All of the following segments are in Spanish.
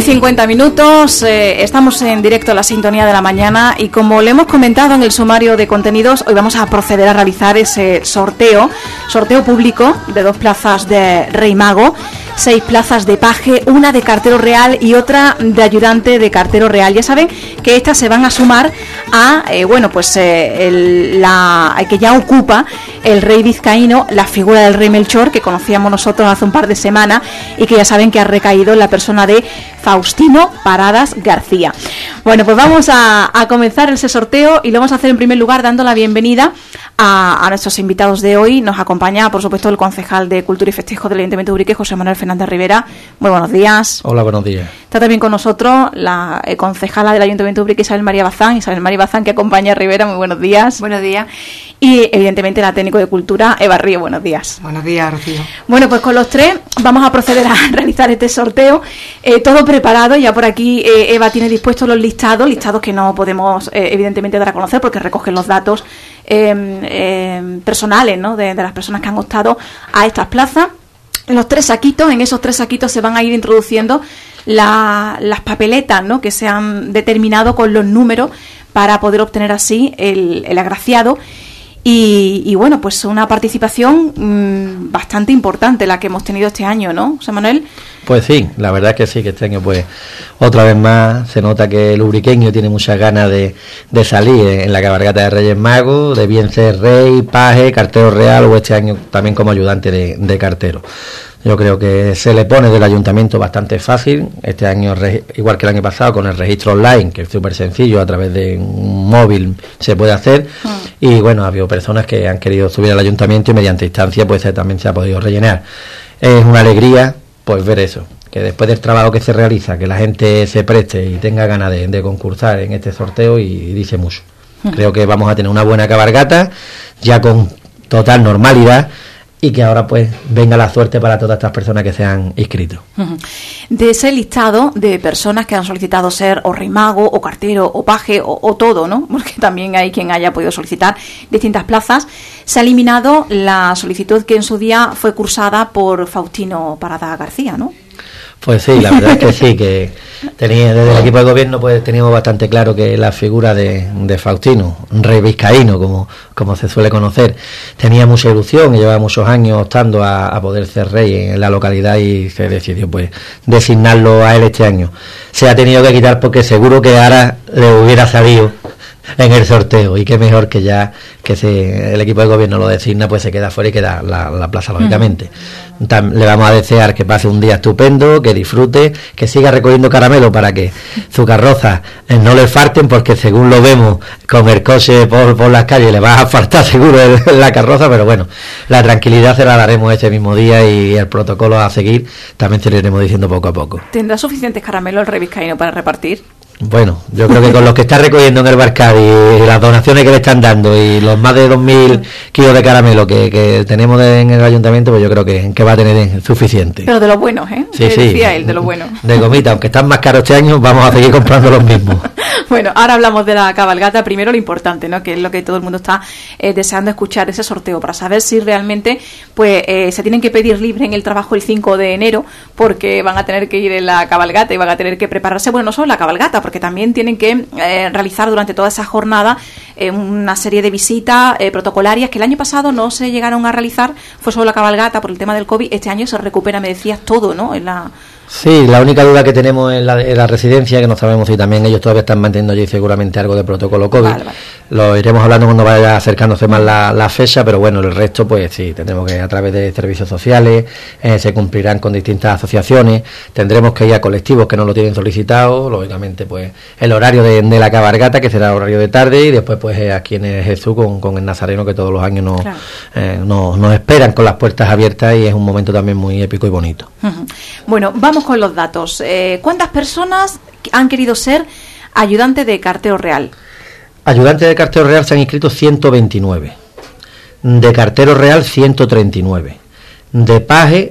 8:50 minutos, estamos en directo a la sintonía de la mañana y como le hemos comentado en el sumario de contenidos, hoy vamos a proceder a realizar ese sorteo público de 2 plazas de Rey Mago, 6 plazas de paje, una de cartero real y otra de ayudante de cartero real. Ya saben que estas se van a sumar a, la que ya ocupa el rey vizcaíno, la figura del rey Melchor, que conocíamos nosotros hace un par de semanas y que ya saben que ha recaído en la persona de Faustino Paradas García. Bueno, pues vamos a comenzar ese sorteo y lo vamos a hacer en primer lugar dando la bienvenida a nuestros invitados de hoy. Nos acompaña, por supuesto, el concejal de Cultura y Festejo del Ayuntamiento de Ubrique, José Manuel Fernández Rivera. Muy buenos días. Hola, buenos días. Está también con nosotros la concejala del Ayuntamiento de Ubrique, Isabel María Bazán, que acompaña a Rivera. Muy buenos días. Buenos días. Y, evidentemente, la técnico de Cultura, Eva Río. Buenos días. Buenos días, Rocío. Bueno, pues con los tres vamos a proceder a realizar este sorteo. Todo preparado. Ya por aquí Eva tiene dispuestos los listados que no podemos, evidentemente, dar a conocer porque recogen los datos personales, ¿no?, de las personas que han optado a estas plazas. En esos 3 saquitos se van a ir introduciendo las papeletas, ¿no?, que se han determinado con los números para poder obtener así el agraciado. Y bueno, pues una participación bastante importante la que hemos tenido este año, ¿no, José Manuel? Pues sí, la verdad es que sí, que este año pues otra vez más se nota que el ubriqueño tiene muchas ganas de salir en la cabalgata de Reyes Magos, de bien ser rey, paje, cartero real o este año también como ayudante de cartero. Yo creo que se le pone del ayuntamiento bastante fácil, este año igual que el año pasado con el registro online, que es súper sencillo, a través de un móvil se puede hacer, y bueno, ha habido personas que han querido subir al ayuntamiento y mediante instancia pues también se ha podido rellenar. Es una alegría pues ver eso, que después del trabajo que se realiza, que la gente se preste y tenga ganas de concursar en este sorteo y dice mucho. Creo que vamos a tener una buena cabalgata, ya con total normalidad, y que ahora pues venga la suerte para todas estas personas que se han inscrito. De ese listado de personas que han solicitado ser o rey mago, o cartero, o paje, o todo, ¿no?, porque también hay quien haya podido solicitar distintas plazas, se ha eliminado la solicitud que en su día fue cursada por Faustino Paradas García, ¿no? Pues sí, la verdad es que sí, que desde el equipo de gobierno pues teníamos bastante claro que la figura de Faustino, rey vizcaíno, como se suele conocer, tenía mucha ilusión y llevaba muchos años optando a poder ser rey en la localidad y se decidió pues designarlo a él este año. Se ha tenido que quitar porque seguro que ahora le hubiera salido en el sorteo, y qué mejor que ya que el equipo de gobierno lo designa, pues se queda fuera y queda la plaza, lógicamente. Le vamos a desear que pase un día estupendo, que disfrute, que siga recogiendo caramelo para que su carroza no le falten, porque según lo vemos con el coche por las calles le va a faltar seguro la carroza, pero bueno, la tranquilidad se la daremos ese mismo día y el protocolo a seguir también se lo iremos diciendo poco a poco. ¿Tendrá suficientes caramelos el rey vizcaíno para repartir? Bueno, yo creo que con los que está recogiendo en el Barcadi y las donaciones que le están dando y los más de 2.000 kilos de caramelo que tenemos en el ayuntamiento, pues yo creo que va a tener suficiente. Pero de los buenos, ¿eh? Sí, sí. Decía él, de los buenos. De gomita, aunque están más caros este año, vamos a seguir comprando los mismos. Bueno, ahora hablamos de la cabalgata. Primero lo importante, ¿no?, que es lo que todo el mundo está deseando escuchar, ese sorteo, para saber si realmente pues se tienen que pedir libre en el trabajo el 5 de enero, porque van a tener que ir en la cabalgata y van a tener que prepararse, bueno, no solo la cabalgata, porque también tienen que realizar durante toda esa jornada una serie de visitas protocolarias que el año pasado no se llegaron a realizar, fue solo la cabalgata por el tema del COVID. Este año se recupera, me decías, todo, ¿no?, Sí, la única duda que tenemos es la residencia, que no sabemos si también ellos todavía están manteniendo allí seguramente algo de protocolo COVID. Vale. Lo iremos hablando cuando vaya acercándose más la fecha, pero bueno, el resto pues sí, tendremos que a través de servicios sociales, se cumplirán con distintas asociaciones, tendremos que ir a colectivos que no lo tienen solicitado, lógicamente pues el horario de la cabalgata, que será horario de tarde, y después pues aquí en el Jesús con el Nazareno, que todos los años nos esperan con las puertas abiertas, y es un momento también muy épico y bonito. Bueno, vamos con los datos. ¿Cuántas personas han querido ser ayudante de cartero real? Ayudante de cartero real se han inscrito 129, de cartero real 139, de paje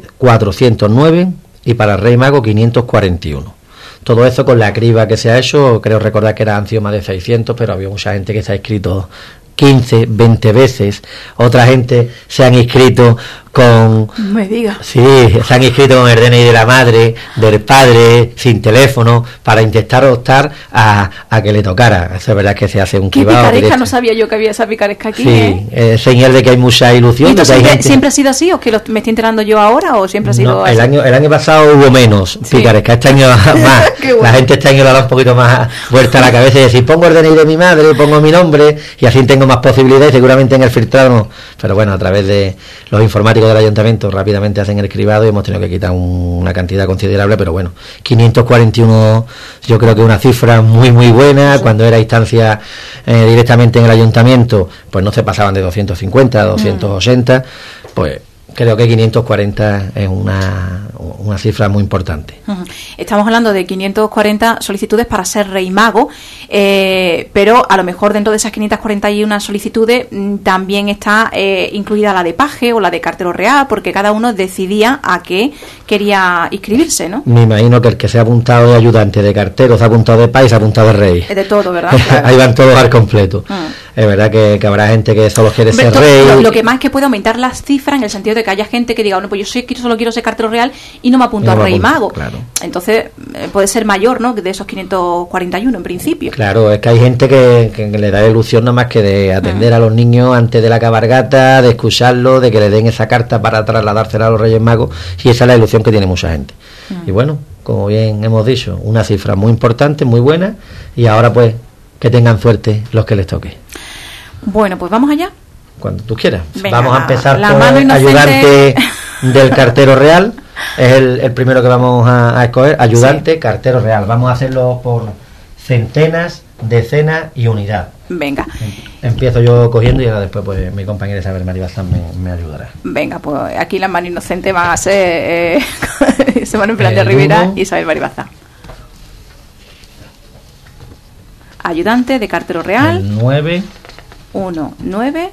409 y para Rey Mago 541. Todo eso con la criba que se ha hecho, creo recordar que han sido más de 600, pero había mucha gente que se ha inscrito 15, 20 veces, otra gente se han inscrito con... Me diga. Sí, se han inscrito con el DNI de la madre, del padre, sin teléfono, para intentar optar a que le tocara. Eso es verdad que se hace un cribado. ¿Qué picaresca? No sabía yo que había esa picaresca aquí. Sí, señal de que hay mucha ilusión. ¿Y de que hay gente... siempre ha sido así o que me estoy enterando yo ahora o siempre ha sido no, así? El año pasado hubo menos picaresca, este año más. Bueno. La gente este año le da un poquito más vuelta a la cabeza y decir, pongo el DNI de mi madre, pongo mi nombre y así tengo más posibilidades, seguramente en el filtrado no. Pero bueno, a través de los informáticos del ayuntamiento rápidamente hacen el cribado y hemos tenido que quitar una cantidad considerable, pero bueno, 541 yo creo que es una cifra muy muy buena. Cuando era instancia directamente en el ayuntamiento, pues no se pasaban de 250 280, pues creo que 540 es una cifra muy importante. Estamos hablando de 540 solicitudes para ser rey mago, pero a lo mejor dentro de esas 541 solicitudes también está incluida la de paje o la de cartero real, porque cada uno decidía a qué quería inscribirse, ¿no? Me imagino que el que se ha apuntado de ayudante, de cartero, se ha apuntado de paje, se ha apuntado de rey. De todo, ¿verdad? Claro. Ahí van todos al completo. Es verdad que habrá gente que solo quiere ser rey. Lo que más es que puede aumentar las cifras en el sentido de que haya gente que diga, no, pues yo solo quiero ser cartero real y no me apunto a rey mago. Claro. Entonces puede ser mayor, ¿no?, de esos 541 en principio. Claro, es que hay gente que le da ilusión nada más que de atender a los niños antes de la cabalgata, de escucharlos, de que le den esa carta para trasladársela a los Reyes Magos, y esa es la ilusión que tiene mucha gente. Y bueno, como bien hemos dicho, una cifra muy importante, muy buena, y ahora pues que tengan suerte los que les toque. Bueno, pues vamos allá. Cuando tú quieras. Venga, vamos a empezar la por mano ayudante del cartero real. Es el primero que vamos a escoger. Ayudante, cartero real. Vamos a hacerlo por centenas, decenas y unidad. Venga. Empiezo yo cogiendo y ahora después pues mi compañera Isabel María Bazán me ayudará. Venga, pues aquí la mano inocente va a ser Semana Fernández Rivera y Isabel María Bazán. Ayudante de cartero real. El 9. 1, 9.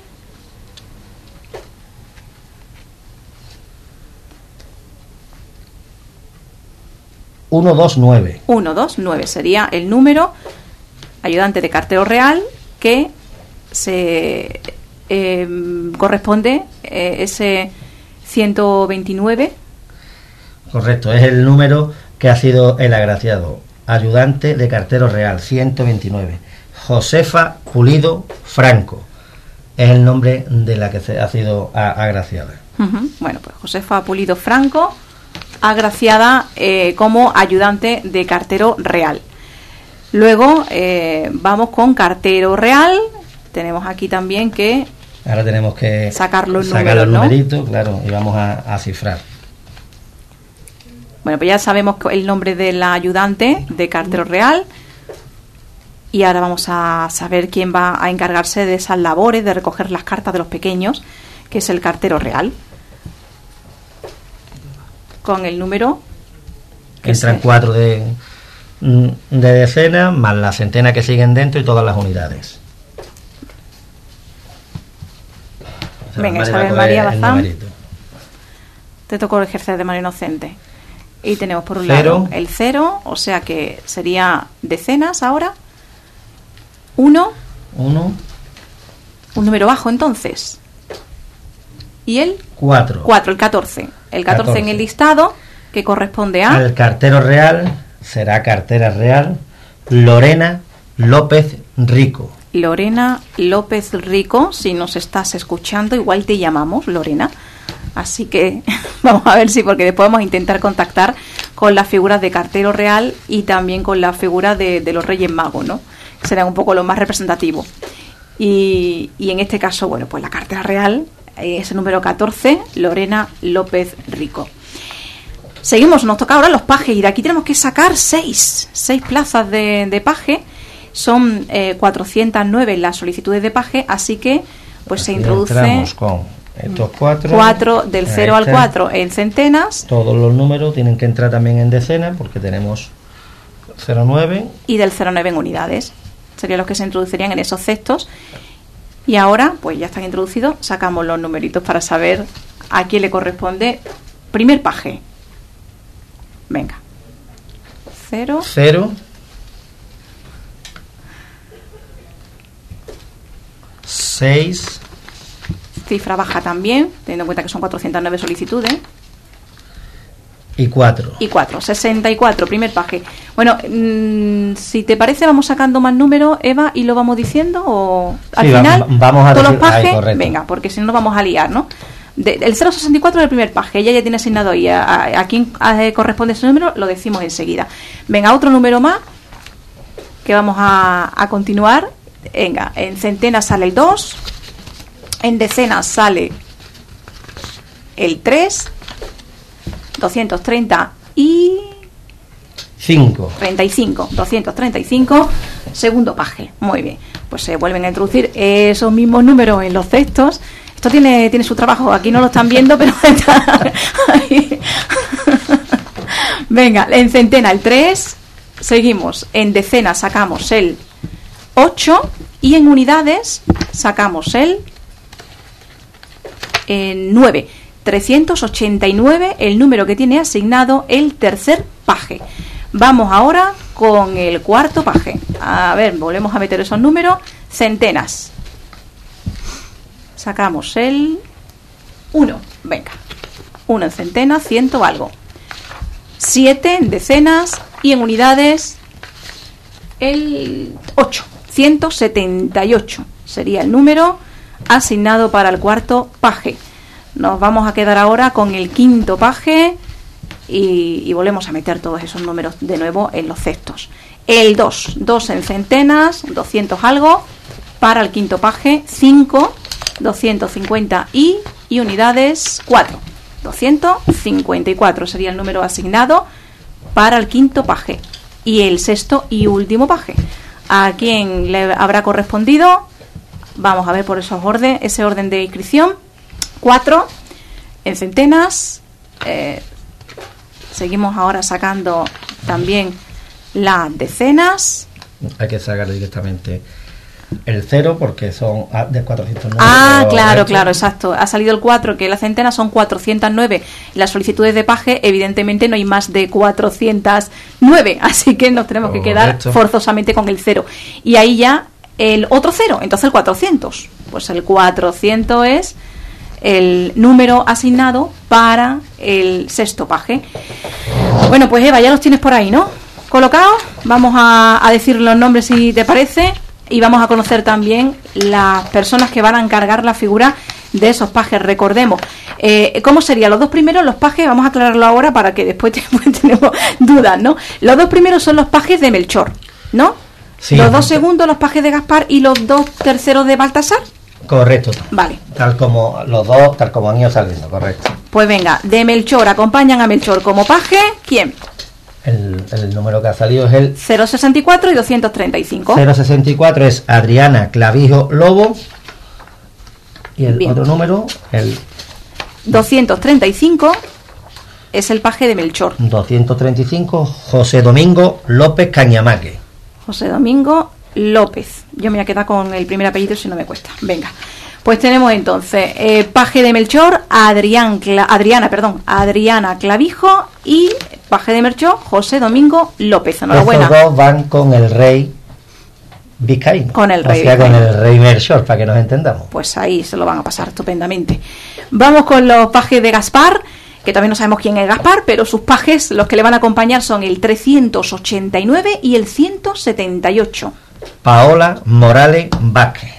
Uno, 2, 9. 1, 2, 9 sería el número ayudante de cartero real que se corresponde ese 129. Correcto, es el número que ha sido el agraciado. Ayudante de cartero real, 129. Josefa Pulido Franco es el nombre de la que ha sido agraciada. Bueno, pues Josefa Pulido Franco, agraciada como ayudante de cartero real. Luego vamos con cartero real. Tenemos aquí también que ahora tenemos que sacar los numeritos, claro, y vamos a cifrar. Bueno, pues ya sabemos el nombre del ayudante de cartero real. Y ahora vamos a saber quién va a encargarse de esas labores, de recoger las cartas de los pequeños, que es el cartero real. Con el número... Entran 4 de decenas, más la centena que siguen dentro y todas las unidades. Venga, Isabel María Bazán. Te tocó ejercer de manera inocente. Y tenemos por un lado el 0, o sea que sería decenas ahora. 1. Un número bajo entonces. Y el 4, el 14. El 14 en el listado, que corresponde a... Al cartero real será cartera real Lorena López Rico. Lorena López Rico, si nos estás escuchando, igual te llamamos, Lorena. Así que vamos a ver si, porque después vamos a intentar contactar con las figuras de cartero real y también con las figuras de los Reyes Magos, ¿no? Serán un poco lo más representativo. Y en este caso, bueno, pues la cartera real es el número 14, Lorena López Rico. Seguimos, nos toca ahora los pajes y de aquí tenemos que sacar 6 plazas de paje. Son 409 las solicitudes de paje, así que pues se introduce... Entramos con estos 4 del 0 al 4 en centenas. Todos los números tienen que entrar también en decenas porque tenemos 09. Y del 09 en unidades. Serían los que se introducirían en esos cestos. Y ahora, pues ya están introducidos, sacamos los numeritos para saber a quién le corresponde primer paje. Venga. 0. 6. cifra baja también, teniendo en cuenta que son 409 solicitudes. Y 4. Y 4, 64, primer paje. Bueno, si te parece, vamos sacando más números, Eva, y lo vamos diciendo, o al final, vamos a todos decir, los pajes, venga, porque si no nos vamos a liar, ¿no? El 064 es el primer paje, ella ya tiene asignado ahí. A quién corresponde ese número, lo decimos enseguida. Venga, otro número más, que vamos a continuar. Venga, en centenas sale el 2, en decenas sale el 3, 230 y 35, 235, segundo paje. Muy bien, pues se vuelven a introducir esos mismos números en los textos. Esto tiene su trabajo, aquí no lo están viendo, pero está ahí. Venga, en centena el 3, seguimos, en decenas sacamos el 8 y en unidades sacamos el 9. 389, el número que tiene asignado el tercer paje. Vamos ahora con el cuarto paje. A ver, volvemos a meter esos números. Centenas. Sacamos el 1. Venga. 1 en centenas, 100 algo. 7 en decenas y en unidades el 8. 178 sería el número asignado para el cuarto paje. Nos vamos a quedar ahora con el quinto paje y volvemos a meter todos esos números de nuevo en los textos. El 2, 2 en centenas, 200 algo, para el quinto paje, 5, 250 y unidades 4, 254 sería el número asignado para el quinto paje. Y el sexto y último paje, ¿a quién le habrá correspondido? Vamos a ver por ese orden de inscripción. 4 en centenas. Seguimos ahora sacando también las decenas. Hay que sacar directamente el 0 porque son de 409. Claro, exacto. Ha salido el 4, que las centenas son 409. Las solicitudes de paje, evidentemente, no hay más de 409. Así que nos tenemos que quedar forzosamente con el 0. Y ahí ya el otro 0, entonces el 400. Pues el 400 es el número asignado para el sexto paje. Bueno, pues Eva, ya los tienes por ahí, ¿no? Colocados. Vamos a decir los nombres, si te parece, y vamos a conocer también las personas que van a encargar la figura de esos pajes. Recordemos, ¿cómo serían los dos primeros? Los pajes, vamos a aclararlo ahora para que después tenemos dudas, ¿no? Los dos primeros son los pajes de Melchor, ¿no? Sí, los dos segundos, los pajes de Gaspar, y los dos terceros de Baltasar. Correcto. Vale. Tal como los dos, tal como han ido saliendo, correcto. Pues venga, de Melchor, acompañan a Melchor como paje, ¿quién? El número que ha salido es el 064 y 235. 064 es Adriana Clavijo Lobo. Y el Bien. Otro número, el 235, es el paje de Melchor. 235, José Domingo López Cañamaque. José Domingo López. Yo me voy a quedar con el primer apellido si no me cuesta. Venga. Pues tenemos entonces paje de Melchor, Adriana Clavijo, y paje de Melchor, José Domingo López. Enhorabuena. Estos dos van con el rey vizcaíno. Con el rey con el rey Melchor, para que nos entendamos. Pues ahí se lo van a pasar estupendamente. Vamos con los pajes de Gaspar, que también no sabemos quién es Gaspar, pero sus pajes, los que le van a acompañar, son el 389 y el 178. Paola Morales Vázquez.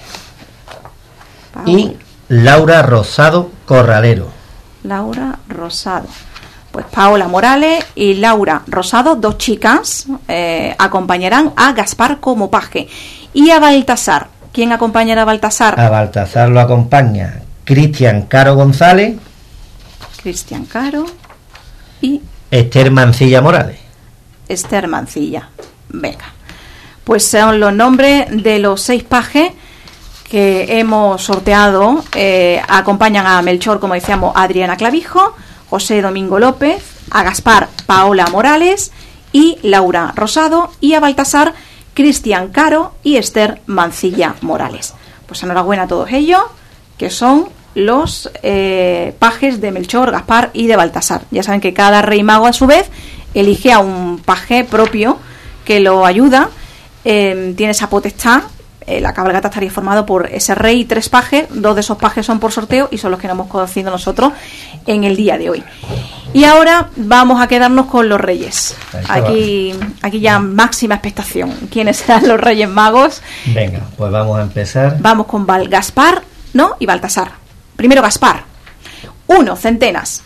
Y Laura Rosado Corralero. Laura Rosado. Pues Paola Morales y Laura Rosado, dos chicas, acompañarán a Gaspar como paje. Y a Baltasar, ¿quién acompañará a Baltasar? A Baltasar lo acompaña Cristian Caro González. Cristian Caro y Esther Mancilla Morales. Esther Mancilla. Venga. Pues son los nombres de los 6 pajes que hemos sorteado. Acompañan a Melchor, como decíamos, Adriana Clavijo, José Domingo López, a Gaspar Paola Morales y Laura Rosado, y a Baltasar Cristian Caro y Esther Mancilla Morales. Pues enhorabuena a todos ellos, que son los pajes de Melchor, Gaspar y de Baltasar. Ya saben que cada rey mago a su vez elige a un paje propio que lo ayuda, tiene esa potestad la cabalgata estaría formada por ese rey y 3 pajes. 2 de esos pajes son por sorteo y son los que nos hemos conocido nosotros en el día de hoy. Y ahora vamos a quedarnos con los reyes. Aquí ya máxima expectación. ¿Quiénes serán los reyes magos? Venga, pues vamos a empezar. Vamos con Gaspar, ¿no? Y Baltasar. Primero Gaspar. 1, centenas.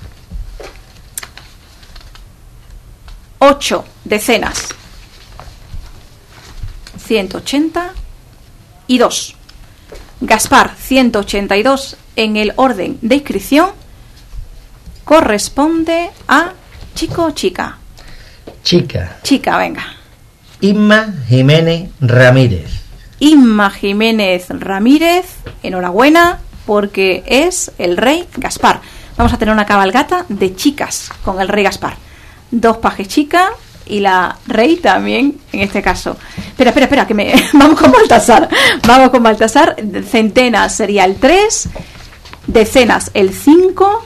8, decenas. 182. Gaspar, 182 en el orden de inscripción corresponde a chico o chica. Chica. Chica, venga. Inma Jiménez Ramírez. Inma Jiménez Ramírez, enhorabuena, porque es el rey Gaspar. Vamos a tener una cabalgata de chicas con el rey Gaspar. 2 pajes chicas y la rey también, en este caso. Espera, vamos con Baltasar. Vamos con Baltasar. Centenas sería el 3, decenas el 5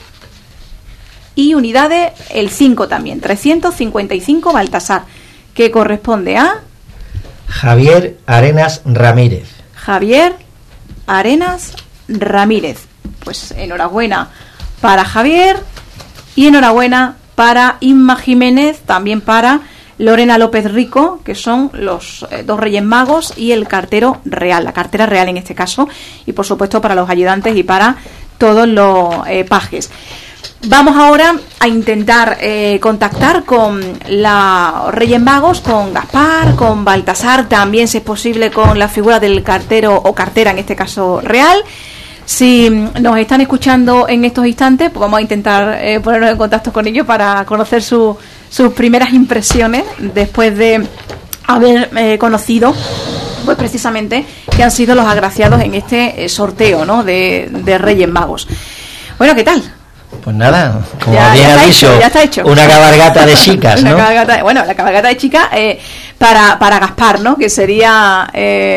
y unidades el 5 también. 355 Baltasar, que corresponde a Javier Arenas Ramírez. Javier Arenas Ramírez. Pues enhorabuena para Javier y enhorabuena para Inma Jiménez, también para Lorena López Rico, que son los 2 reyes magos y el cartero real, la cartera real en este caso, y por supuesto para los ayudantes y para todos los pajes. Vamos ahora a intentar contactar con los Reyes Magos, con Gaspar, con Baltasar, también si es posible con la figura del cartero o cartera, en este caso real. Si nos están escuchando en estos instantes, pues vamos a intentar ponernos en contacto con ellos para conocer sus primeras impresiones después de haber conocido pues precisamente que han sido los agraciados en este sorteo, ¿no?, de Reyes Magos. Bueno, ¿qué tal? Pues nada, como ya bien ha dicho, ya está hecho. Una cabalgata de chicas, ¿no? La cabalgata de chicas para Gaspar, ¿no?, que sería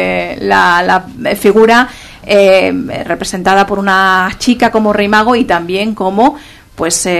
la figura representada por una chica como rey mago y también como pues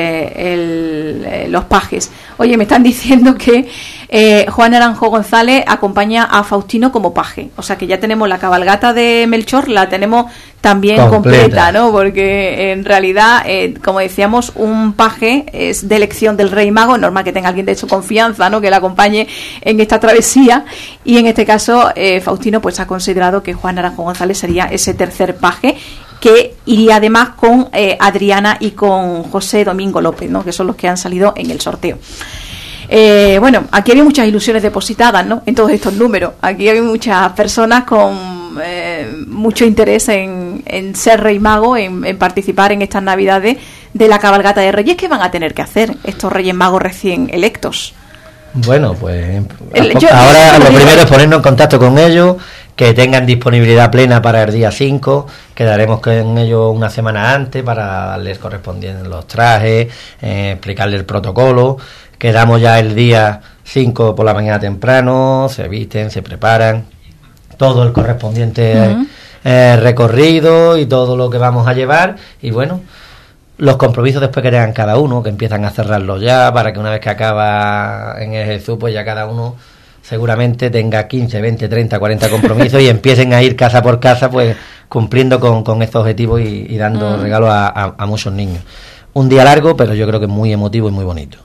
los pajes. Oye, me están diciendo que Juan Naranjo González acompaña a Faustino como paje, o sea que ya tenemos la cabalgata de Melchor, la tenemos también completa, ¿no? Porque en realidad, como decíamos, un paje es de elección del rey mago, es normal que tenga alguien de su confianza, ¿no?, que le acompañe en esta travesía, y en este caso Faustino pues ha considerado que Juan Naranjo González sería ese tercer paje, que iría además con Adriana y con José Domingo López, ¿no?, que son los que han salido en el sorteo. Bueno, aquí había muchas ilusiones depositadas, ¿no?, en todos estos números. Aquí hay muchas personas con mucho interés en ser rey mago, en participar en estas navidades de la cabalgata de Reyes. ¿Qué van a tener que hacer estos Reyes Magos recién electos? Bueno, pues ahora lo primero es ponernos en contacto con ellos, que tengan disponibilidad plena para el día 5, quedaremos con ellos una semana antes para darles correspondientes los trajes, explicarles el protocolo. Quedamos ya el día 5 por la mañana temprano, se visten, se preparan, todo el correspondiente recorrido y todo lo que vamos a llevar, y bueno, los compromisos después que tengan cada uno, que empiezan a cerrarlos ya, para que una vez que acaba en el Jesús, pues ya cada uno seguramente tenga 15, 20, 30, 40 compromisos y empiecen a ir casa por casa, pues cumpliendo con estos objetivos y dando regalos a muchos niños. Un día largo, pero yo creo que muy emotivo y muy bonito.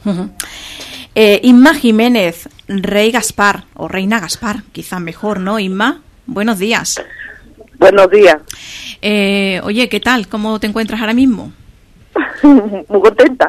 Inma Jiménez, Rey Gaspar, o Reina Gaspar, quizás mejor, ¿no, Inma? Buenos días. Buenos días. Oye, ¿qué tal? ¿Cómo te encuentras ahora mismo? Muy contenta.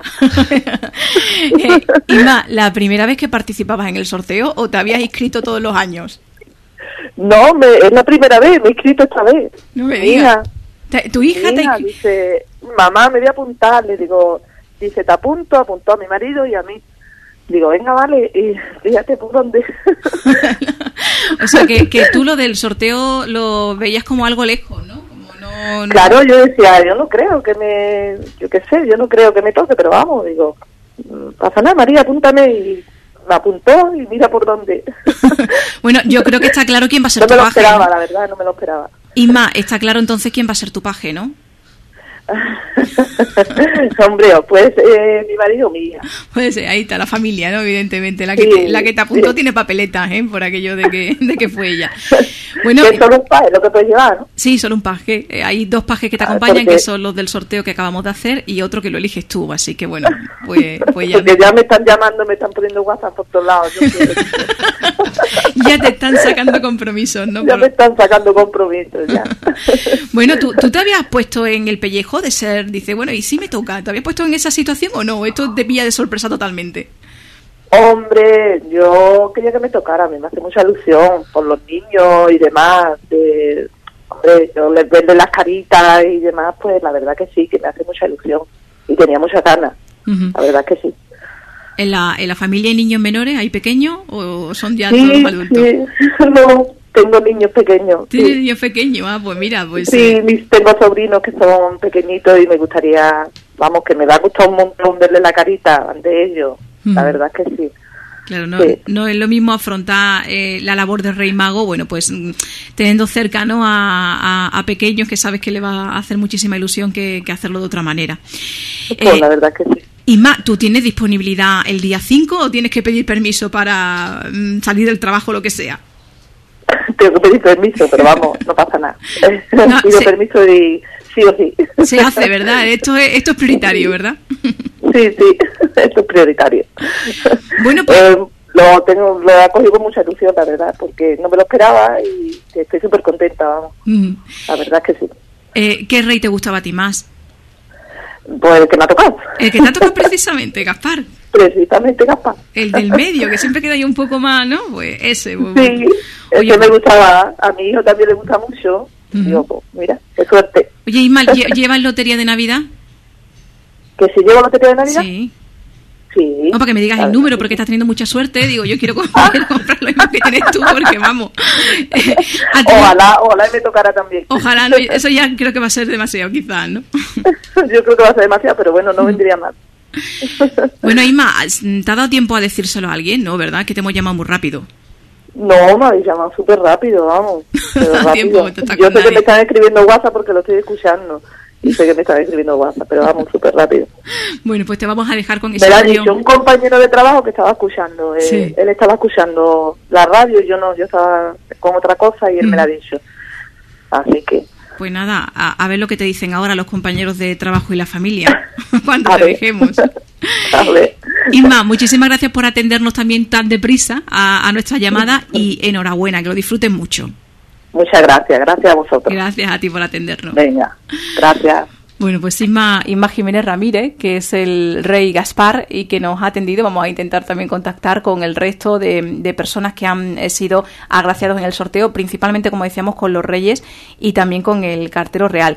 Inma, ¿la primera vez que participabas en el sorteo o te habías inscrito todos los años? No, es la primera vez, me he inscrito esta vez. No me digas. ¿Tu hija te dice, mamá, me voy a apuntar? Le digo, dice, te apuntó a mi marido y a mí. Digo, venga, vale, y fíjate por dónde. O sea, que tú lo del sorteo lo veías como algo lejos, ¿no? No. Claro, yo decía, yo no creo que yo no creo que me toque, pero vamos, digo, pasa nada, María, apúntame, y me apuntó y mira por dónde. Bueno, yo creo que está claro quién va a ser tu paje. No me lo esperaba, ¿no? La verdad, no me lo esperaba. Inma, está claro entonces quién va a ser tu paje, ¿no? Hombre, pues mi marido o mi hija. Pues ahí está la familia, ¿no? Evidentemente. La que te apuntó tiene papeletas, ¿eh? Por aquello de que fue ella. Bueno, que solo un paje lo que puedes llevar, ¿no? Sí, solo un paje. Hay 2 pajes que te acompañan, que son los del sorteo que acabamos de hacer, y otro que lo eliges tú. Así que bueno, pues ya. Porque ya me están llamando, me están poniendo WhatsApp por todos lados. Ya te están sacando compromisos, ¿no? Ya me están sacando compromisos, ya. Bueno, ¿tú te habías puesto en el pellejo de ser, dice, bueno, ¿y si me toca? ¿Te habías puesto en esa situación o no? ¿Esto te pilla de sorpresa totalmente? Hombre, yo quería que me tocara, a mí me hace mucha ilusión por los niños y demás. Hombre, yo les vendo las caritas y demás, pues la verdad que sí, que me hace mucha ilusión. Y tenía muchas ganas, la verdad que sí. ¿En la familia hay niños menores, hay pequeños o son ya todos adultos? Sí, no, tengo niños pequeños. ¿Tienes niños pequeños? Ah, pues mira, pues... Sí, tengo sobrinos que son pequeñitos y me gustaría, vamos, que me da gusto un montón verle la carita de ellos, la verdad que sí. Claro, sí. No es lo mismo afrontar la labor de Rey Mago, bueno, pues teniendo cerca, ¿no?, a pequeños que sabes que le va a hacer muchísima ilusión que hacerlo de otra manera. Pues la verdad que sí. Inma, ¿tú tienes disponibilidad el día 5 o tienes que pedir permiso para salir del trabajo o lo que sea? Tengo que pedir permiso, pero vamos, no pasa nada. No, pido permiso y sí o sí. Se hace, ¿verdad? Esto es prioritario, ¿verdad? Sí, esto es prioritario. Bueno, pues... Lo he acogido con mucha ilusión, la verdad, porque no me lo esperaba y estoy súper contenta, vamos. La verdad es que sí. ¿Qué rey te gustaba a ti más? Pues el que me ha tocado. El que te ha tocado precisamente, Gaspar. Precisamente Gaspar. El del medio, que siempre queda ahí un poco más, ¿no? Pues ese. Pues, sí, oye, ese me gustaba. A mi hijo también le gusta mucho. Y yo, pues, mira, qué suerte. Oye, Ismael, ¿llevas lotería de Navidad? ¿Que si llevo lotería de Navidad? Sí. Sí. No, para que me digas el número, porque estás teniendo mucha suerte. Digo, yo quiero comprar lo mismo que tienes tú, porque vamos. Ojalá me tocara también. Ojalá, no, eso ya creo que va a ser demasiado, quizás, ¿no? Yo creo que va a ser demasiado, pero bueno, no vendría mal. Bueno, Isma, ¿te ha dado tiempo a decírselo a alguien, no, verdad? Que te hemos llamado muy rápido. No, me habéis llamado súper rápido, vamos. Rápido. Yo sé que me están escribiendo WhatsApp porque lo estoy escuchando. Y sé que me estaba escribiendo WhatsApp, pero vamos, súper rápido. Bueno, pues te vamos a dejar con ese audio. Me lo ha dicho un compañero de trabajo que estaba escuchando. Sí. Él estaba escuchando la radio, yo estaba con otra cosa y él me lo ha dicho. Así que... Pues nada, a ver lo que te dicen ahora los compañeros de trabajo y la familia, cuando te dejemos. A ver. Isma, muchísimas gracias por atendernos también tan deprisa a nuestra llamada y enhorabuena, que lo disfruten mucho. Muchas gracias a vosotros. Gracias a ti por atendernos. Venga, gracias. Bueno, pues Isma Jiménez Ramírez, que es el rey Gaspar y que nos ha atendido. Vamos a intentar también contactar con el resto de personas que han sido agraciados en el sorteo, principalmente, como decíamos, con los reyes y también con el cartero real.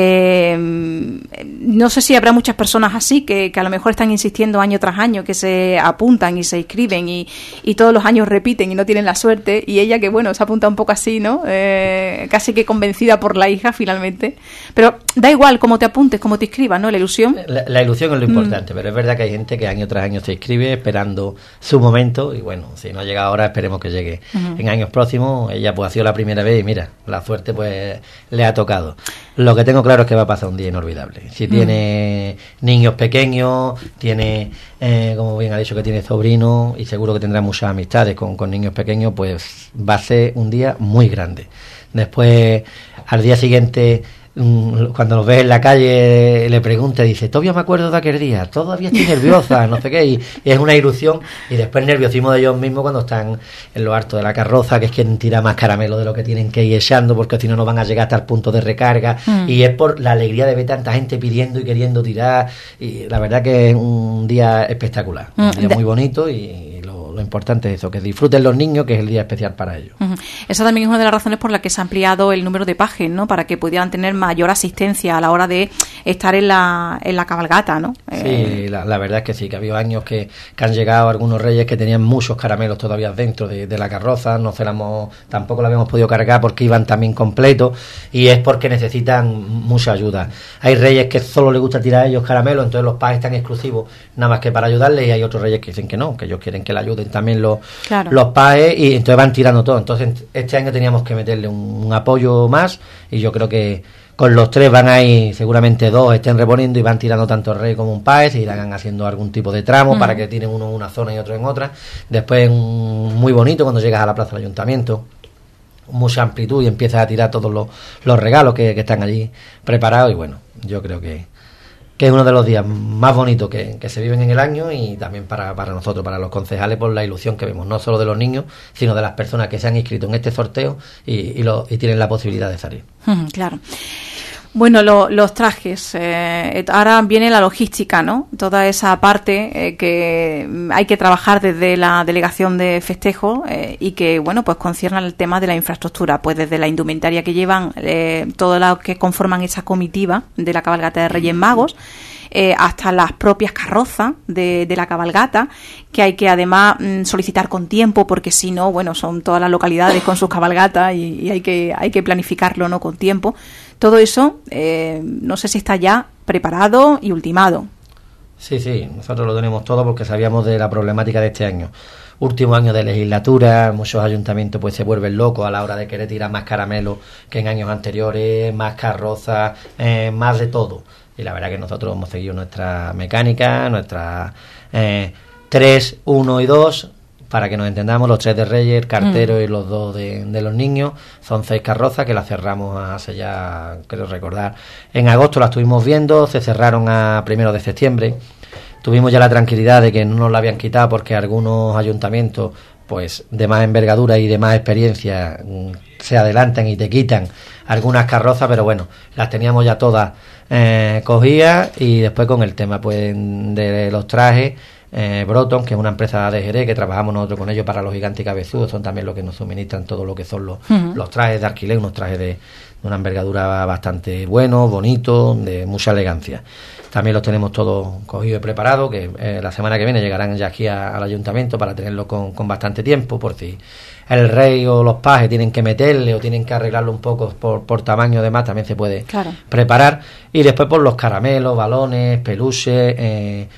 No sé si habrá muchas personas así que a lo mejor están insistiendo año tras año, que se apuntan y se inscriben y todos los años repiten y no tienen la suerte. Y ella, que bueno, se apunta un poco así, ¿no? Casi que convencida por la hija finalmente. Pero da igual cómo te apuntes, cómo te inscribas, ¿no? La ilusión. La ilusión es lo importante, pero es verdad que hay gente que año tras año se inscribe esperando su momento y bueno, si no llega ahora, esperemos que llegue en años próximos. Ella pues ha sido la primera vez y mira, la suerte pues le ha tocado. Lo que tengo claro es que va a pasar un día inolvidable. Si tiene niños pequeños, tiene, como bien ha dicho, que tiene sobrinos y seguro que tendrá muchas amistades con niños pequeños, pues va a ser un día muy grande. Después, al día siguiente, cuando nos ves en la calle, le pregunta y dice, todavía me acuerdo de aquel día, todavía estoy nerviosa, no sé qué, y es una ilusión. Y después el nerviosismo de ellos mismos cuando están en lo alto de la carroza, que es quien tira más caramelo de lo que tienen que ir echando, porque si no, no van a llegar hasta el punto de recarga. Y es por la alegría de ver tanta gente pidiendo y queriendo tirar, y la verdad que es un día espectacular, un día muy bonito y lo importante es eso, que disfruten los niños, que es el día especial para ellos. Esa también es una de las razones por la que se ha ampliado el número de pajes, ¿no? Para que pudieran tener mayor asistencia a la hora de estar en la cabalgata, ¿no? Sí, la verdad es que sí, que ha habido años que han llegado algunos reyes que tenían muchos caramelos todavía dentro de la carroza, tampoco lo habíamos podido cargar porque iban también completos y es porque necesitan mucha ayuda. Hay reyes que solo les gusta tirar a ellos caramelos, entonces los pajes están exclusivos nada más que para ayudarles y hay otros reyes que dicen que no, que ellos quieren que le ayuden también los pajes y entonces van tirando todo. Entonces este año teníamos que meterle un apoyo más y yo creo que con los 3 van a ir, seguramente 2 estén reponiendo y van tirando tanto el rey como un paez, y irán haciendo algún tipo de tramo para que tiren uno en una zona y otro en otra. Después muy bonito cuando llegas a la plaza del ayuntamiento, mucha amplitud, y empiezas a tirar todos los regalos que están allí preparados. Y bueno, yo creo que es uno de los días más bonitos que se viven en el año, y también para nosotros, para los concejales, por la ilusión que vemos, no solo de los niños, sino de las personas que se han inscrito en este sorteo y tienen la posibilidad de salir. Claro. Bueno, los trajes, ahora viene la logística, ¿no? Toda esa parte que hay que trabajar desde la delegación de festejo y que, bueno, pues concierne al tema de la infraestructura, pues desde la indumentaria que llevan todos los que conforman esa comitiva de la cabalgata de Reyes Magos, hasta las propias carrozas de la cabalgata, que hay que además solicitar con tiempo, porque si no, bueno, son todas las localidades con sus cabalgatas y hay que planificarlo, ¿no?, con tiempo. Todo eso, no sé si está ya preparado y ultimado. Sí, nosotros lo tenemos todo porque sabíamos de la problemática de este año. Último año de legislatura, muchos ayuntamientos pues se vuelven locos a la hora de querer tirar más caramelos que en años anteriores, más carrozas, más de todo. Y la verdad que nosotros hemos seguido nuestra mecánica, nuestras 3, 1 y 2, para que nos entendamos, los 3 de Reyes, el cartero y los 2 de los niños. Son 6 carrozas que las cerramos hace ya, creo recordar, en agosto las estuvimos viendo, se cerraron a 1 de septiembre. Tuvimos ya la tranquilidad de que no nos la habían quitado, porque algunos ayuntamientos pues de más envergadura y de más experiencia se adelantan y te quitan algunas carrozas, pero bueno, las teníamos ya todas cogidas. Y después con el tema pues de los trajes, Broton, que es una empresa de Jerez que trabajamos nosotros con ellos para los gigantes y cabezudos, son también los que nos suministran todo lo que son los trajes de alquiler, unos trajes de una envergadura bastante buenos, bonitos, de mucha elegancia. También los tenemos todos cogidos y preparados, que la semana que viene llegarán ya aquí al ayuntamiento para tenerlos con bastante tiempo, por si el rey o los pajes tienen que meterle o tienen que arreglarlo un poco por tamaño, demás, también se puede preparar. Y después por los caramelos, balones, peluches,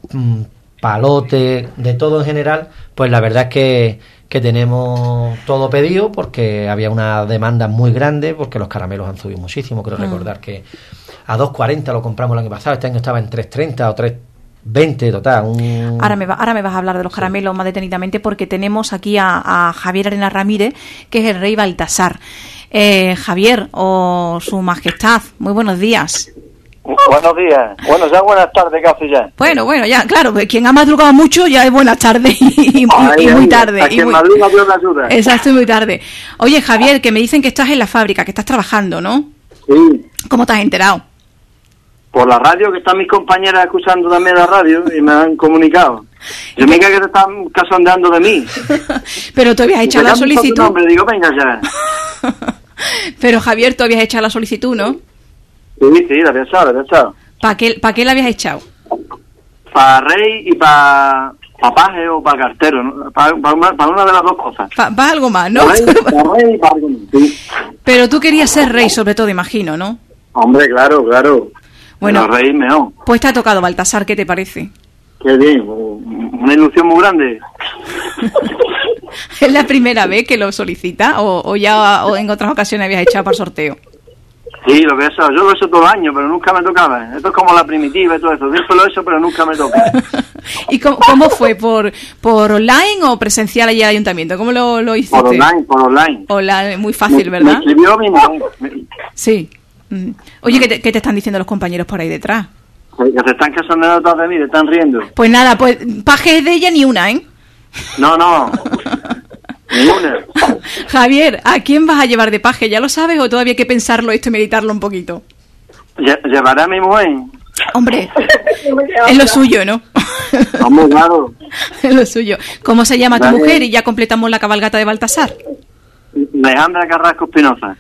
palote, de todo en general, pues la verdad es que tenemos todo pedido, porque había una demanda muy grande, porque los caramelos han subido muchísimo. Creo recordar que a 2,40 lo compramos el año pasado, este año estaba en 3,30 o 3,20 total. Ahora me vas a hablar de los caramelos más detenidamente, porque tenemos aquí a Javier Arenas Ramírez, que es el rey Baltasar. Javier, o su majestad, muy buenos días. Buenos días. Bueno, ya buenas tardes casi ya. Bueno, ya, claro, quien ha madrugado mucho ya es buenas tardes y muy tarde. A quien madruga Dios le ayuda. Exacto, y muy tarde. Oye, Javier, que me dicen que estás en la fábrica, que estás trabajando, ¿no? Sí. ¿Cómo te has enterado? Por la radio, que están mis compañeras escuchando también la radio y me han comunicado. Yo me diga que te están casondeando de mí. Pero tú habías echado la solicitud. Nombre, digo, venga ya. Pero Javier, tú habías echado la solicitud, ¿no? Sí, la había echado. ¿Para qué la habías echado? Para rey y para paje o para cartero, ¿no? Para una de las dos cosas. Para algo más, ¿no? Para rey y para algo más, sí. Pero tú querías ser rey, sobre todo, imagino, ¿no? Hombre, claro. Bueno, pero rey mejor. Pues te ha tocado, Baltasar, ¿qué te parece? Qué bien, una ilusión muy grande. ¿Es la primera vez que lo solicita o ya en otras ocasiones habías echado para sorteo? Sí, lo que he hecho, yo lo he hecho todo el año, pero nunca me tocaba. Esto es como la primitiva y todo eso. Siempre lo he hecho, pero nunca me toca. ¿Y cómo fue? ¿Por online o presencial allí al ayuntamiento? ¿Cómo lo hiciste? Por online. Online, muy fácil, ¿verdad? Me escribió mi mujer. Sí. Oye, ¿qué te están diciendo los compañeros por ahí detrás? Que se están casando todas de mí, se están riendo. Pues nada, pues pajes de ella ni una, ¿eh? No. Ninguna. Javier, ¿a quién vas a llevar de paje? ¿Ya lo sabes o todavía hay que pensarlo esto y meditarlo un poquito? ¿Llevaré a mi mujer? Hombre, es lo suyo, ¿no? Vamos, claro. Es lo suyo. ¿Cómo se llama tu mujer? Y ya completamos la cabalgata de Baltasar. Alejandra Carrasco Espinosa.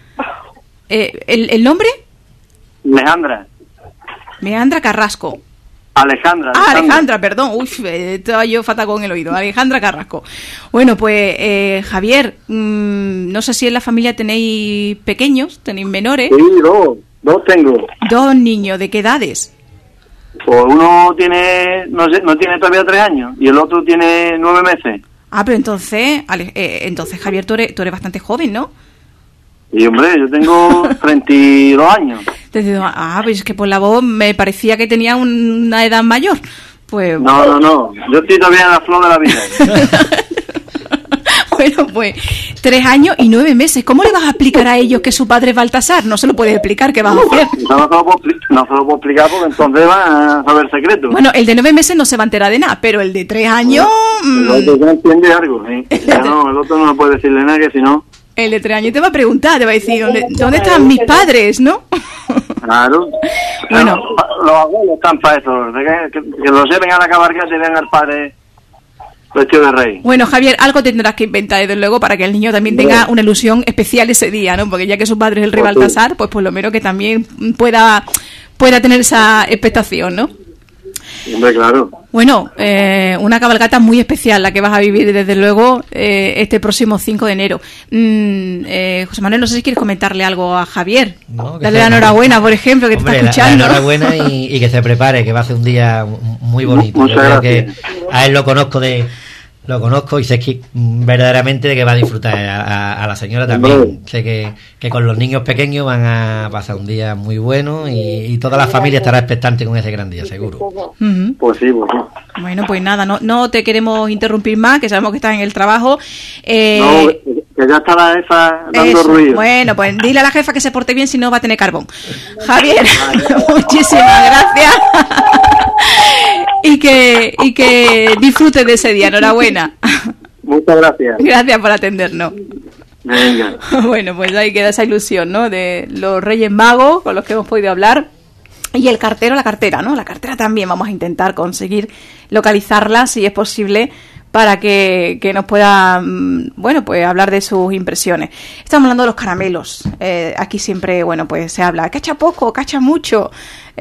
¿El nombre? Alejandra Carrasco. Alejandra, perdón. Estaba yo fatal con el oído. Alejandra Carrasco. Bueno, pues, Javier, no sé si en la familia tenéis pequeños, tenéis menores. Sí, dos tengo. 2 niños, ¿de qué edades? Pues uno tiene, no tiene todavía 3 años y el otro tiene 9 meses. Pero entonces Javier, tú eres bastante joven, ¿no? Y hombre, yo tengo 32 años. Pues es que por la voz me parecía que tenía una edad mayor. Pues No. Yo estoy todavía en la flor de la vida. Bueno, pues 3 años y 9 meses. ¿Cómo le vas a explicar a ellos que su padre es Baltasar? No se lo puedes explicar, ¿qué vas a hacer? No se lo puedo explicar porque entonces van a saber secreto. Bueno, el de 9 meses no se va a enterar de nada, pero el de 3 años... El otro ya entiende algo, ¿eh? El otro no puede decirle nada, que si no... El de 3 años te va a preguntar, te va a decir, ¿dónde están mis padres, no? Claro. Bueno, los abuelos están para eso, que los lleven a la cabalgata y vean al padre vestido de rey. Bueno, Javier, algo tendrás que inventar, desde luego, para que el niño también tenga una ilusión especial ese día, ¿no? Porque ya que su padre es el rey Baltasar, pues por lo menos que también pueda tener esa expectación, ¿no? Hombre, claro. Bueno, una cabalgata muy especial la que vas a vivir, desde luego, este próximo 5 de enero. José Manuel, no sé si quieres comentarle algo a Javier. No, dale la enhorabuena, por ejemplo, que te está escuchando. La enhorabuena y que se prepare, que va a ser un día muy bonito. Muchas gracias. Que a él lo conozco y sé que verdaderamente de que va a disfrutar. A la señora también. Sé que con los niños pequeños van a pasar un día muy bueno y toda la familia estará expectante con ese gran día, seguro. Uh-huh. Pues sí. Bueno, pues nada, no te queremos interrumpir más, que sabemos que estás en el trabajo. Que ya está la jefa dando ruido. Bueno, pues dile a la jefa que se porte bien, si no va a tener carbón. Javier, muchísimas gracias. Y que disfrutes de ese día. Enhorabuena. Muchas gracias. Gracias por atendernos. Venga. Bueno, pues ahí queda esa ilusión, ¿no? De los Reyes Magos con los que hemos podido hablar. Y el cartero, la cartera, ¿no? La cartera también vamos a intentar conseguir localizarla, si es posible, para que nos pueda, bueno, pues hablar de sus impresiones. Estamos hablando de los caramelos. Aquí siempre, bueno, pues se habla, cacha poco, cacha mucho.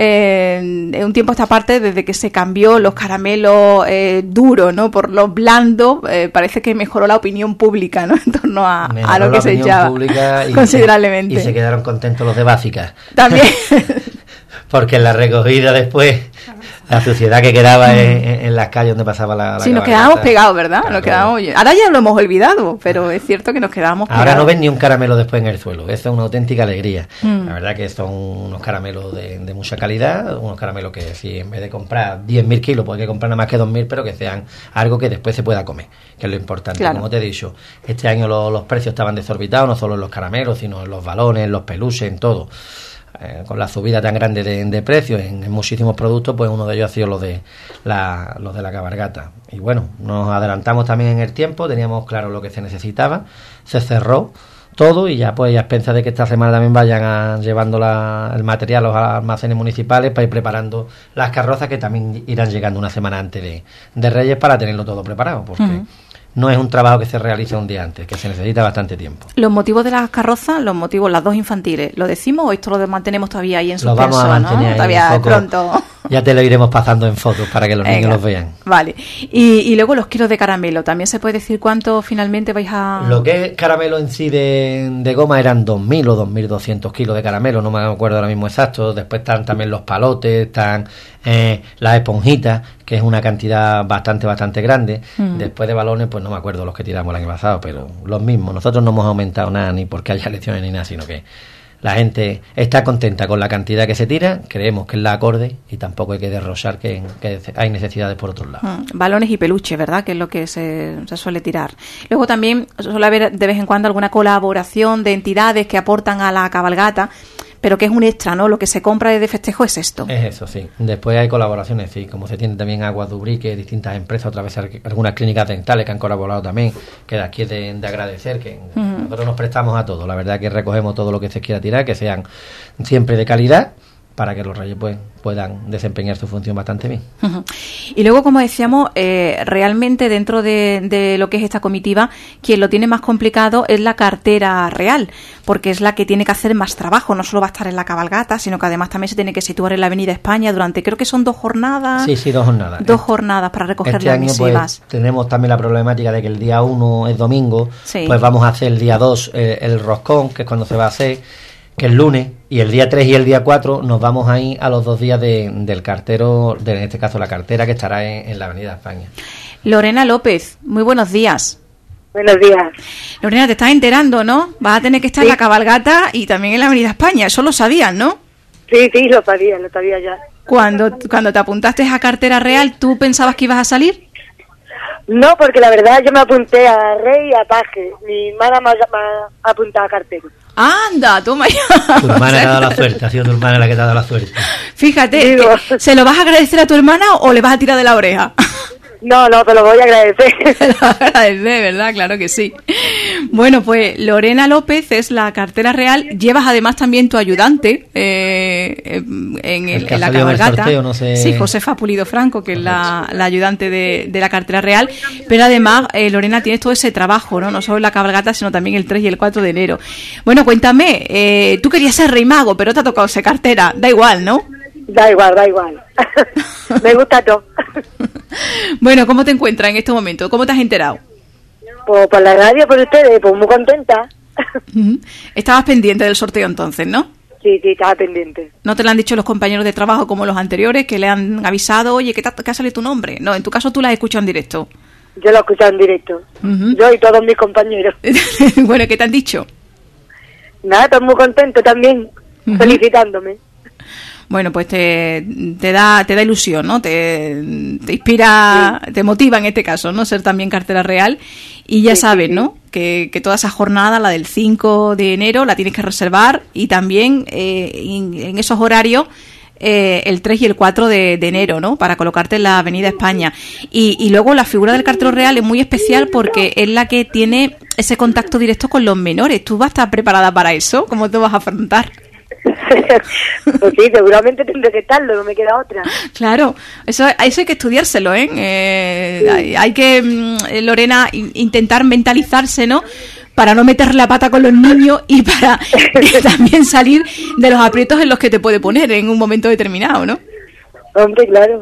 Un tiempo a esta parte, desde que se cambió los caramelos duros, ¿no? Por los blandos, parece que mejoró la opinión pública, ¿no? En torno a lo que se echaba considerablemente. Y se quedaron contentos los de básicas. También. Porque en la recogida después, la suciedad que quedaba en las calles donde pasaba la sí, nos quedábamos pegados, ¿verdad? Claro. Nos quedábamos... Ahora ya lo hemos olvidado, pero es cierto que nos quedábamos pegados. Ahora no ven ni un caramelo después en el suelo, eso es una auténtica alegría. La verdad que son unos caramelos de mucha calidad, unos caramelos que si en vez de comprar 10.000 kilos, pues hay que comprar nada más que 2.000, pero que sean algo que después se pueda comer, que es lo importante. Claro. Como te he dicho, este año los precios estaban desorbitados, no solo en los caramelos, sino en los balones, en los peluches, en todo. Con la subida tan grande de precios en muchísimos productos, pues uno de ellos ha sido los de la cabalgata. Y bueno, nos adelantamos también en el tiempo, teníamos claro lo que se necesitaba, se cerró todo y ya pues a expensas de que esta semana también vayan llevando el material a los almacenes municipales para ir preparando las carrozas, que también irán llegando una semana antes de Reyes, para tenerlo todo preparado, porque no es un trabajo que se realiza un día antes, que se necesita bastante tiempo. Los motivos de las carrozas, las dos infantiles, ¿lo decimos o esto lo mantenemos todavía ahí en suspenso? Lo vamos a mantener, ¿no? Todavía es pronto. Ya te lo iremos pasando en fotos para que los niños los vean. Vale. Y luego los kilos de caramelo, ¿también se puede decir cuánto finalmente vais a...? Lo que es caramelo en sí de goma eran 2.000 o 2.200 kilos de caramelo, no me acuerdo ahora mismo exacto. Después están también los palotes, están las esponjitas, que es una cantidad bastante grande. Después de balones, pues no me acuerdo los que tiramos el año pasado, pero los mismos. Nosotros no hemos aumentado nada, ni porque haya lecciones ni nada, sino que la gente está contenta con la cantidad que se tira, creemos que es la acorde y tampoco hay que derrochar que hay necesidades por otro lado. Balones y peluches, ¿verdad? Que es lo que se suele tirar. Luego también suele haber de vez en cuando alguna colaboración de entidades que aportan a la cabalgata, pero que es un extra, ¿no? Lo que se compra de festejo es esto. Es eso, sí. Después hay colaboraciones, sí, como se tiene también Aguas de Ubrique, distintas empresas, otra vez algunas clínicas dentales que han colaborado también, que de aquí es de agradecer, que nosotros nos prestamos a todo. La verdad que recogemos todo lo que se quiera tirar, que sean siempre de calidad, para que los reyes pues puedan desempeñar su función bastante bien. Y luego, como decíamos, realmente dentro de lo que es esta comitiva, quien lo tiene más complicado es la cartera real, porque es la que tiene que hacer más trabajo, no solo va a estar en la cabalgata, sino que además también se tiene que situar en la Avenida España durante, creo que son 2 jornadas. Sí, 2 jornadas. 2 jornadas para recoger este las año, misivas. Pues, tenemos también la problemática de que el día 1 es domingo, pues vamos a hacer el día 2 el roscón, que es cuando se va a hacer, que es lunes, y el día 3 y el día 4 nos vamos a ir a los 2 días del cartero, en este caso la cartera, que estará en la Avenida España. Lorena López, muy buenos días. Buenos días. Lorena, te estás enterando, ¿no? Vas a tener que estar en la cabalgata y también en la Avenida España. Eso lo sabías, ¿no? Sí, lo sabía ya. Cuando te apuntaste a Cartera Real, ¿tú pensabas que ibas a salir? No, porque la verdad yo me apunté a Rey y a Paje. Mi hermana me ha apuntado a Cartero. ¡Anda, toma ya! Tu hermana te ha dado la suerte, ha sido tu hermana la que te ha dado la suerte. Fíjate, ¿se lo vas a agradecer a tu hermana o le vas a tirar de la oreja? No, te lo voy a agradecer. Te lo vas a agradecer, ¿verdad? Claro que sí. Bueno, pues Lorena López es la cartera real. Llevas además también tu ayudante en la cabalgata. Sorteo, no sé... Sí, Josefa Pulido Franco, que es la ayudante de la cartera real. Pero además, Lorena, tienes todo ese trabajo, ¿no? No solo en la cabalgata, sino también el 3 y el 4 de enero. Bueno, cuéntame, tú querías ser rey mago, pero te ha tocado ser cartera. Da igual, ¿no? Da igual. Me gusta todo. Bueno, ¿cómo te encuentras en este momento? ¿Cómo te has enterado? Pues por la radio, por ustedes, pues muy contenta. Estabas pendiente del sorteo entonces, ¿no? Sí, estaba pendiente. ¿No te lo han dicho los compañeros de trabajo como los anteriores, que le han avisado, oye, que ha salido tu nombre? No, en tu caso tú la has escuchado en directo. Yo lo he escuchado en directo. Yo y todos mis compañeros. Bueno, ¿qué te han dicho? Nada, estoy muy contento también, felicitándome. Bueno, pues te da ilusión, ¿no? Te inspira, te motiva en este caso, ¿no? Ser también cartera real. Y ya sabes, ¿no? Que toda esa jornada, la del 5 de enero, la tienes que reservar. Y también en esos horarios, el 3 y el 4 de enero, ¿no? Para colocarte en la Avenida España. Y luego la figura del cartero real es muy especial porque es la que tiene ese contacto directo con los menores. ¿Tú vas a estar preparada para eso? ¿Cómo te vas a afrontar? Pues sí, seguramente tendré que estarlo, no me queda otra. Claro, eso hay que estudiárselo, ¿eh? Hay que, Lorena, intentar mentalizarse, ¿no? Para no meter la pata con los niños y para también salir de los aprietos en los que te puede poner en un momento determinado, ¿no? Hombre, claro.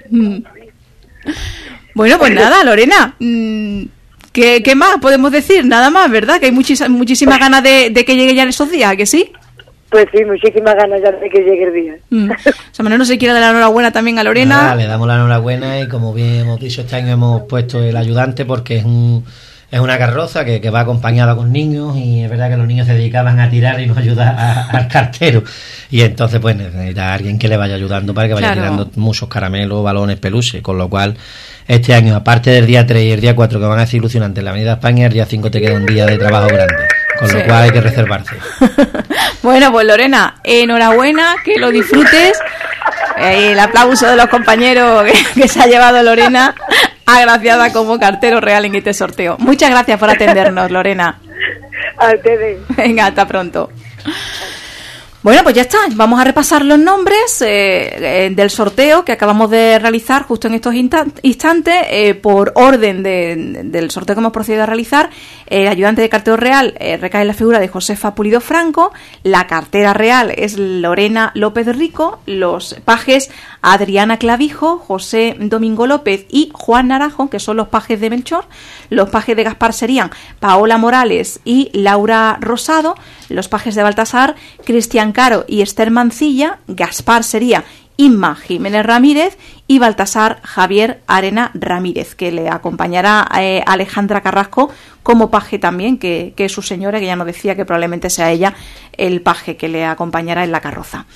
Bueno, pues nada, Lorena, ¿qué más podemos decir? Nada más, ¿verdad? Que hay muchísimas ganas de que llegue ya esos días, ¿a que sí? Pues sí, muchísimas ganas ya de que llegue el día. O sea, no se quiere dar la enhorabuena también a Lorena. Nada, le damos la enhorabuena y como bien hemos dicho, este año hemos puesto el ayudante porque es una carroza que va acompañada con niños y es verdad que los niños se dedicaban a tirar y no ayudar al cartero. Y entonces pues necesita alguien que le vaya ayudando para que vaya tirando muchos caramelos, balones, peluches, con lo cual este año, aparte del día 3 y el día 4 que van a ser ilusionantes en la Avenida España, el día 5 te queda un día de trabajo grande. Con lo cual hay que reservarse. Bueno, pues Lorena, enhorabuena, que lo disfrutes. El aplauso de los compañeros que se ha llevado Lorena, agraciada como cartero real en este sorteo. Muchas gracias por atendernos, Lorena. A ustedes. Venga, hasta pronto. Bueno, pues ya está. Vamos a repasar los nombres del sorteo que acabamos de realizar justo en estos instantes. Por orden del sorteo que hemos procedido a realizar, el ayudante de cartero real recae en la figura de Josefa Pulido Franco. La cartera real es Lorena López Rico. Los pajes Adriana Clavijo, José Domingo López y Juan Naranjo, que son los pajes de Melchor. Los pajes de Gaspar serían Paola Morales y Laura Rosado. Los pajes de Baltasar, Cristian Caro y Esther Mancilla. Gaspar sería Inma Jiménez Ramírez y Baltasar Javier Arena Ramírez, que le acompañará Alejandra Carrasco como paje también, que es su señora, que ya nos decía que probablemente sea ella el paje que le acompañará en la carroza.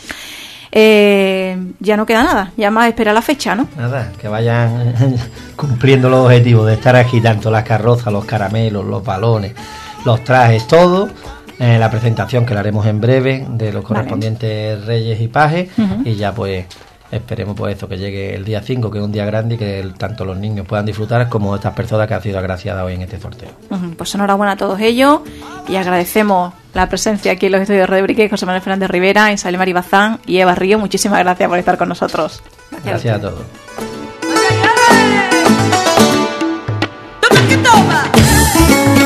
Ya no queda nada, ya más espera la fecha, ¿no? Nada, que vayan cumpliendo los objetivos de estar aquí, tanto las carrozas, los caramelos, los balones, los trajes, todo. La presentación que la haremos en breve de los correspondientes reyes y pajes y ya pues esperemos pues eso, que llegue el día 5, que es un día grande y que tanto los niños puedan disfrutar como estas personas que han sido agraciadas hoy en este sorteo. Pues enhorabuena a todos ellos y agradecemos la presencia aquí en los estudios de Radio Brique, José Manuel Fernández Rivera, Isabel Mari Bazán y Eva Río. Muchísimas gracias por estar con nosotros. Gracias a todos. ¡Toma que toma!